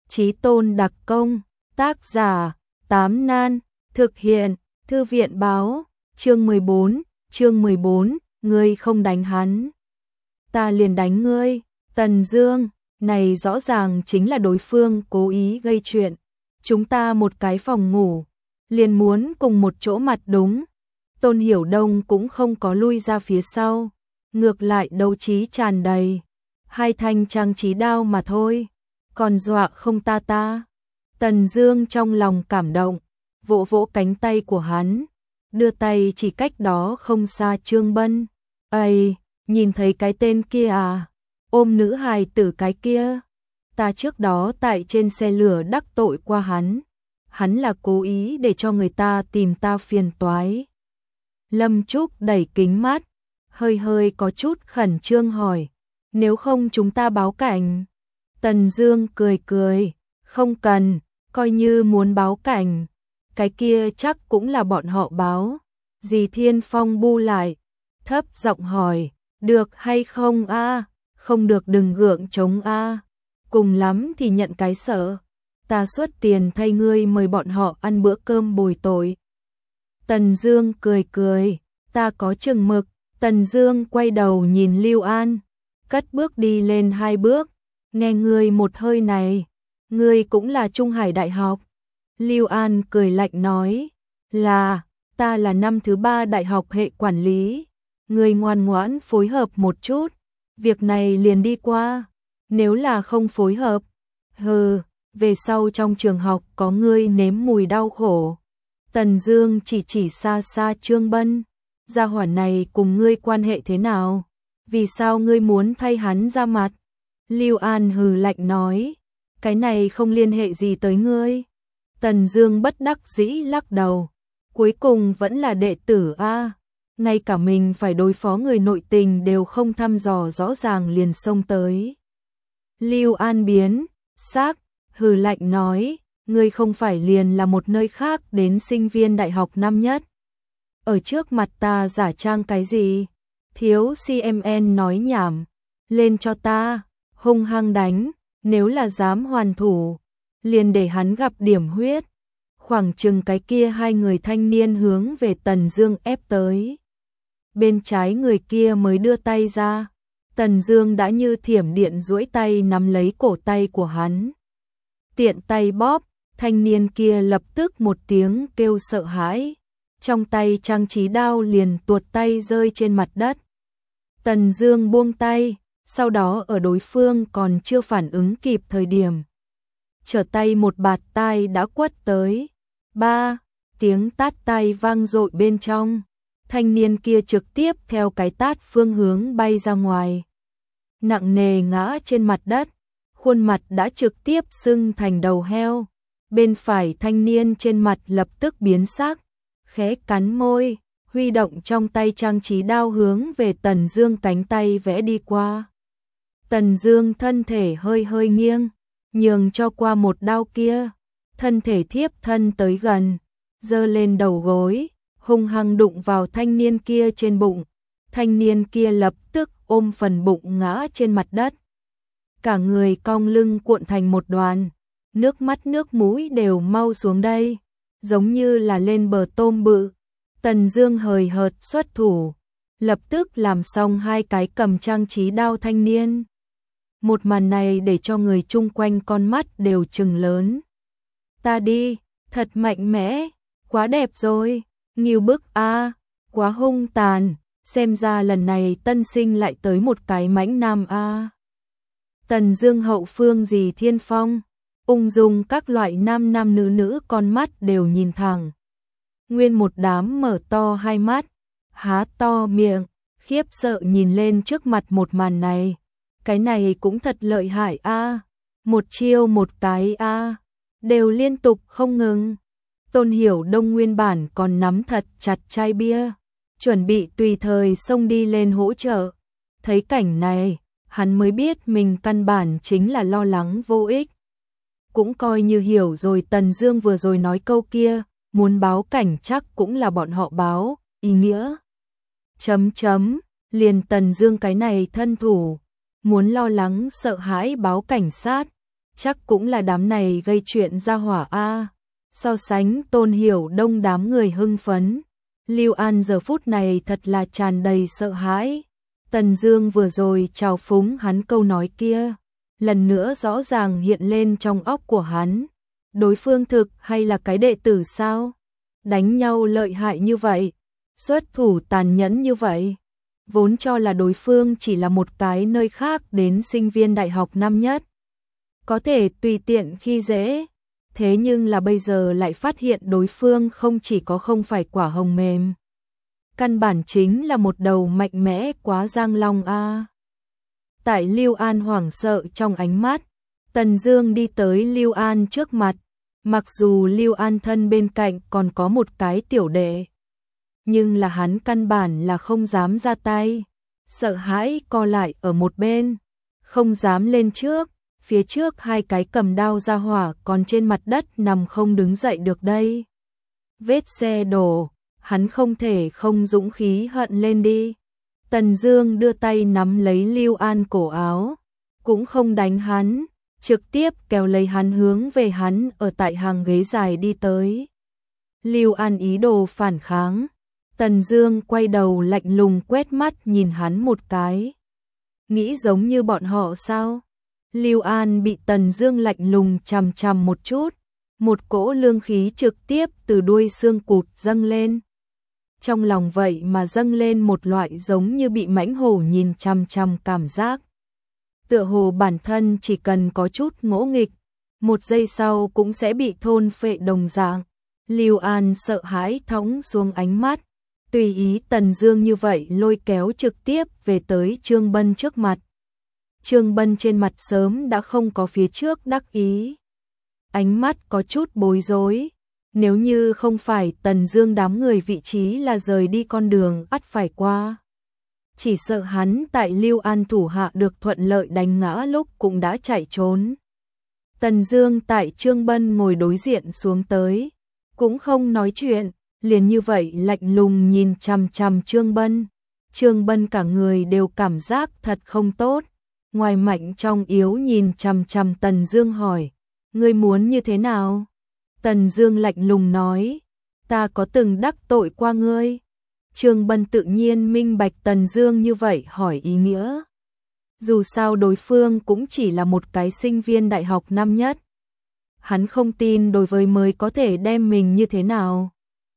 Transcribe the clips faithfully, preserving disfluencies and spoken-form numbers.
Chí tôn đặc công, tác giả, Tám Nan, thực hiện, Thư viện báo, chương mười bốn, chương mười bốn, ngươi không đánh hắn. Ta liền đánh ngươi, Tần Dương, này rõ ràng chính là đối phương cố ý gây chuyện. Chúng ta một cái phòng ngủ, liền muốn cùng một chỗ mặt đúng. Tôn Hiểu Đông cũng không có lui ra phía sau, ngược lại đấu trí tràn đầy. Hai thanh trang trí đao mà thôi, còn dọa không ta ta. Tần Dương trong lòng cảm động, vỗ vỗ cánh tay của hắn, đưa tay chỉ cách đó không xa Trương Bân. "Ây, nhìn thấy cái tên kia à? Ôm nữ hài tử cái kia. Ta trước đó tại trên xe lửa đắc tội qua hắn. Hắn là cố ý để cho người ta tìm ta phiền toái." Lâm Trúc đẩy kính mắt, hơi hơi có chút khẩn trương hỏi, "Nếu không chúng ta báo cảnh?" Tần Dương cười cười, "Không cần, coi như muốn báo cảnh, cái kia chắc cũng là bọn họ báo." Dì Thiên Phong bu lại, thấp giọng hỏi, "Được hay không a? Không được đừng gượng chống a, cùng lắm thì nhận cái sợ, ta xuất tiền thay ngươi mời bọn họ ăn bữa cơm bồi tội." Tần Dương cười cười, "Ta có chừng mực." Tần Dương quay đầu nhìn Lưu An, cất bước đi lên hai bước, "Nghe ngươi một hơi này, ngươi cũng là Trung Hải Đại học." Lưu An cười lạnh nói, "Là, ta là năm thứ ba đại học hệ quản lý, ngươi ngoan ngoãn phối hợp một chút, việc này liền đi qua, nếu là không phối hợp, hừ, về sau trong trường học có ngươi nếm mùi đau khổ." Tần Dương chỉ chỉ xa xa Trương Bân, "Gia hỏa này cùng ngươi quan hệ thế nào? Vì sao ngươi muốn thay hắn ra mặt?" Lưu An hừ lạnh nói, "Cái này không liên hệ gì tới ngươi." Tần Dương bất đắc dĩ lắc đầu, "Cuối cùng vẫn là đệ tử a, ngay cả mình phải đối phó người nội tình đều không thăm dò rõ ràng liền xông tới." Lưu An biến sắc, hừ lạnh nói, "Ngươi không phải liền là một nơi khác đến sinh viên đại học năm nhất, ở trước mặt ta giả trang cái gì? Thiếu xê em en nói nhảm, lên cho ta, hung hăng đánh, nếu là dám hoàn thủ, liền để hắn gặp điểm huyết." Khoảng chừng cái kia hai người thanh niên hướng về Tần Dương ép tới. Bên trái người kia mới đưa tay ra, Tần Dương đã như thiểm điện duỗi tay nắm lấy cổ tay của hắn. Tiện tay bóp, thanh niên kia lập tức một tiếng kêu sợ hãi, trong tay trang trí đao liền tuột tay rơi trên mặt đất. Tần Dương buông tay, sau đó ở đối phương còn chưa phản ứng kịp thời điểm, trở tay một bạt tai đã quất tới. Ba, tiếng tát tay vang dội bên trong, thanh niên kia trực tiếp theo cái tát phương hướng bay ra ngoài, nặng nề ngã trên mặt đất, khuôn mặt đã trực tiếp sưng thành đầu heo. Bên phải thanh niên trên mặt lập tức biến sắc, khẽ cắn môi, huy động trong tay trang trí đao hướng về Tần Dương cánh tay vẽ đi qua. Tần Dương thân thể hơi hơi nghiêng, nhường cho qua một đao kia, thân thể thiếp thân tới gần, giơ lên đầu gối, hung hăng đụng vào thanh niên kia trên bụng. Thanh niên kia lập tức ôm phần bụng ngã trên mặt đất, cả người cong lưng cuộn thành một đoàn, nước mắt nước mũi đều mau xuống đây, giống như là lên bờ tôm bự. Tần Dương hời hợt xuất thủ, lập tức làm xong hai cái cầm trang trí đao thanh niên. Một màn này để cho người chung quanh con mắt đều trừng lớn. "Ta đi, thật mạnh mẽ, quá đẹp rồi, nghiêu bức a, quá hung tàn, xem ra lần này tân sinh lại tới một cái mãnh nam a." Tần Dương hậu phương Dì Thiên Phong, ung dung các loại nam nam nữ nữ con mắt đều nhìn thẳng. Nguyên một đám mở to hai mắt, há to miệng, khiếp sợ nhìn lên trước mặt một màn này. Cái này cũng thật lợi hại a, một chiêu một cái a, đều liên tục không ngừng. Tôn Hiểu Đông nguyên bản còn nắm thật chặt chai bia, chuẩn bị tùy thời xông đi lên hỗ trợ. Thấy cảnh này, hắn mới biết mình căn bản chính là lo lắng vô ích. Cũng coi như hiểu rồi Tần Dương vừa rồi nói câu kia, muốn báo cảnh chắc cũng là bọn họ báo, ý nghĩa. Chấm chấm, liền Tần Dương cái này thân thủ, muốn lo lắng sợ hãi báo cảnh sát, chắc cũng là đám này gây chuyện ra hỏa a. So sánh Tôn Hiểu Đông đám người hưng phấn, Lưu An giờ phút này thật là tràn đầy sợ hãi. Tần Dương vừa rồi chào phúng hắn câu nói kia, lần nữa rõ ràng hiện lên trong óc của hắn. Đối phương thực hay là cái đệ tử sao? Đánh nhau lợi hại như vậy, xuất thủ tàn nhẫn như vậy. Vốn cho là đối phương chỉ là một cái nơi khác đến sinh viên đại học năm nhất, có thể tùy tiện khi dễ. Thế nhưng là bây giờ lại phát hiện đối phương không chỉ có không phải quả hồng mềm, căn bản chính là một đầu mạnh mẽ quá giang long a. Tại Lưu An hoảng sợ trong ánh mắt, Tần Dương đi tới Lưu An trước mặt, mặc dù Lưu An thân bên cạnh còn có một cái tiểu đệ, nhưng là hắn căn bản là không dám ra tay, sợ hãi co lại ở một bên, không dám lên trước. Phía trước hai cái cầm đao ra hỏa còn trên mặt đất nằm không đứng dậy được đây. Vết xe đổ, hắn không thể không dũng khí hận lên đi. Tần Dương đưa tay nắm lấy Lưu An cổ áo, cũng không đánh hắn, trực tiếp kéo lấy hắn hướng về hắn ở tại hàng ghế dài đi tới. Lưu An ý đồ phản kháng, Tần Dương quay đầu lạnh lùng quét mắt nhìn hắn một cái. Nghĩ giống như bọn họ sao? Lưu An bị Tần Dương lạnh lùng chằm chằm một chút, một cỗ lương khí trực tiếp từ đuôi xương cụt dâng lên. Trong lòng vậy mà dâng lên một loại giống như bị mãnh hổ nhìn chằm chằm cảm giác. Tựa hồ bản thân chỉ cần có chút ngỗ nghịch, một giây sau cũng sẽ bị thôn phệ đồng dạng. Lưu An sợ hãi thõng xuống ánh mắt, tùy ý Tần Dương như vậy lôi kéo trực tiếp về tới Trương Bân trước mặt. Trương Bân trên mặt sớm đã không có phía trước đắc ý, ánh mắt có chút bối rối. Nếu như không phải Tần Dương đám người vị trí là rời đi con đường ắt phải qua, chỉ sợ hắn tại Lưu An thủ hạ được thuận lợi đánh ngã lúc cũng đã chạy trốn. Tần Dương tại Trương Bân ngồi đối diện xuống tới, cũng không nói chuyện, liền như vậy lạnh lùng nhìn chằm chằm Trương Bân. Trương Bân cả người đều cảm giác thật không tốt, ngoài mạnh trong yếu nhìn chằm chằm Tần Dương hỏi: "Ngươi muốn như thế nào?" Tần Dương lạnh lùng nói: "Ta có từng đắc tội qua ngươi?" Trương Bân tự nhiên minh bạch Tần Dương như vậy hỏi ý nghĩa. Dù sao đối phương cũng chỉ là một cái sinh viên đại học năm nhất, hắn không tin đối với mới có thể đem mình như thế nào.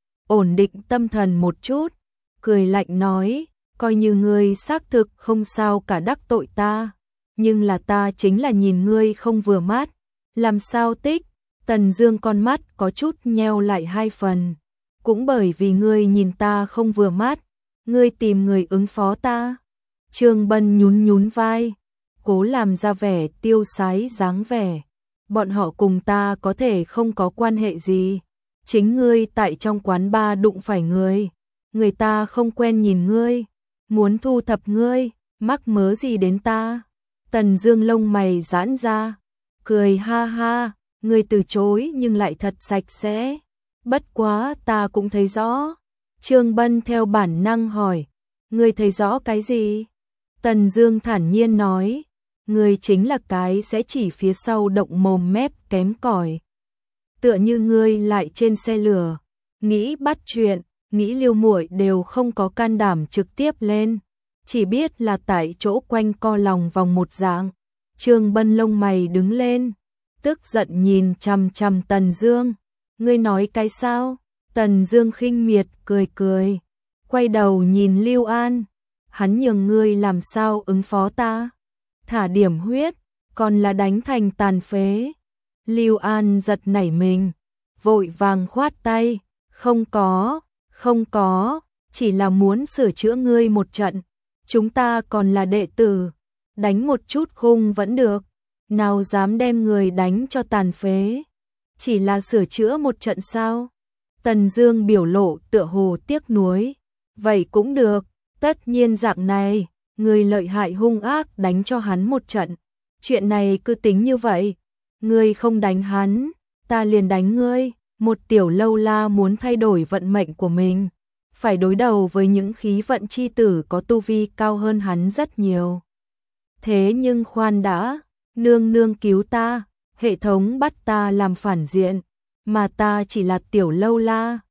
Ổn định tâm thần một chút, cười lạnh nói: "Coi như ngươi xác thực không sao cả đắc tội ta, nhưng là ta chính là nhìn ngươi không vừa mắt, làm sao tích?" Tần Dương con mắt có chút nheo lại hai phần. "Cũng bởi vì ngươi nhìn ta không vừa mắt, ngươi tìm người ứng phó ta." Trương Bân nhún nhún vai, cố làm ra vẻ tiêu sái dáng vẻ. "Bọn họ cùng ta có thể không có quan hệ gì. Chính ngươi tại trong quán bar đụng phải người, người ta không quen nhìn ngươi, muốn thu thập ngươi, mắc mớ gì đến ta?" Tần Dương lông mày giãn ra, cười ha ha: "Ngươi từ chối nhưng lại thật sạch sẽ. Bất quá ta cũng thấy rõ." Trương Bân theo bản năng hỏi: "Ngươi thấy rõ cái gì?" Tần Dương thản nhiên nói: "Ngươi chính là cái sẽ chỉ phía sau động mồm mép kém cỏi. Tựa như ngươi lại trên xe lửa, nghĩ bắt chuyện, nghĩ Lưu muội đều không có can đảm trực tiếp lên, chỉ biết là tại chỗ quanh co lòng vòng một dạng." Trương Bân lông mày đứng lên, tức giận nhìn chằm chằm Tần Dương. "Ngươi nói cái sao?" Tần Dương khinh miệt cười cười, quay đầu nhìn Lưu An: "Hắn nhường ngươi làm sao ứng phó ta? Thả điểm huyết, còn là đánh thành tàn phế?" Lưu An giật nảy mình, vội vàng khoát tay: "Không có, không có, chỉ là muốn sửa chữa ngươi một trận, chúng ta còn là đệ tử, đánh một chút khung vẫn được, nào dám đem người đánh cho tàn phế, chỉ là sửa chữa một trận sao?" Tần Dương biểu lộ tựa hồ tiếc nuối: "Vậy cũng được, tất nhiên dạng này, người lợi hại hung ác đánh cho hắn một trận, chuyện này cứ tính như vậy, ngươi không đánh hắn, ta liền đánh ngươi." Một tiểu lâu la muốn thay đổi vận mệnh của mình, phải đối đầu với những khí vận chi tử có tu vi cao hơn hắn rất nhiều. Thế nhưng khoan đã, nương nương cứu ta, Hệ thống bắt ta làm phản diện, mà ta chỉ là tiểu lâu la.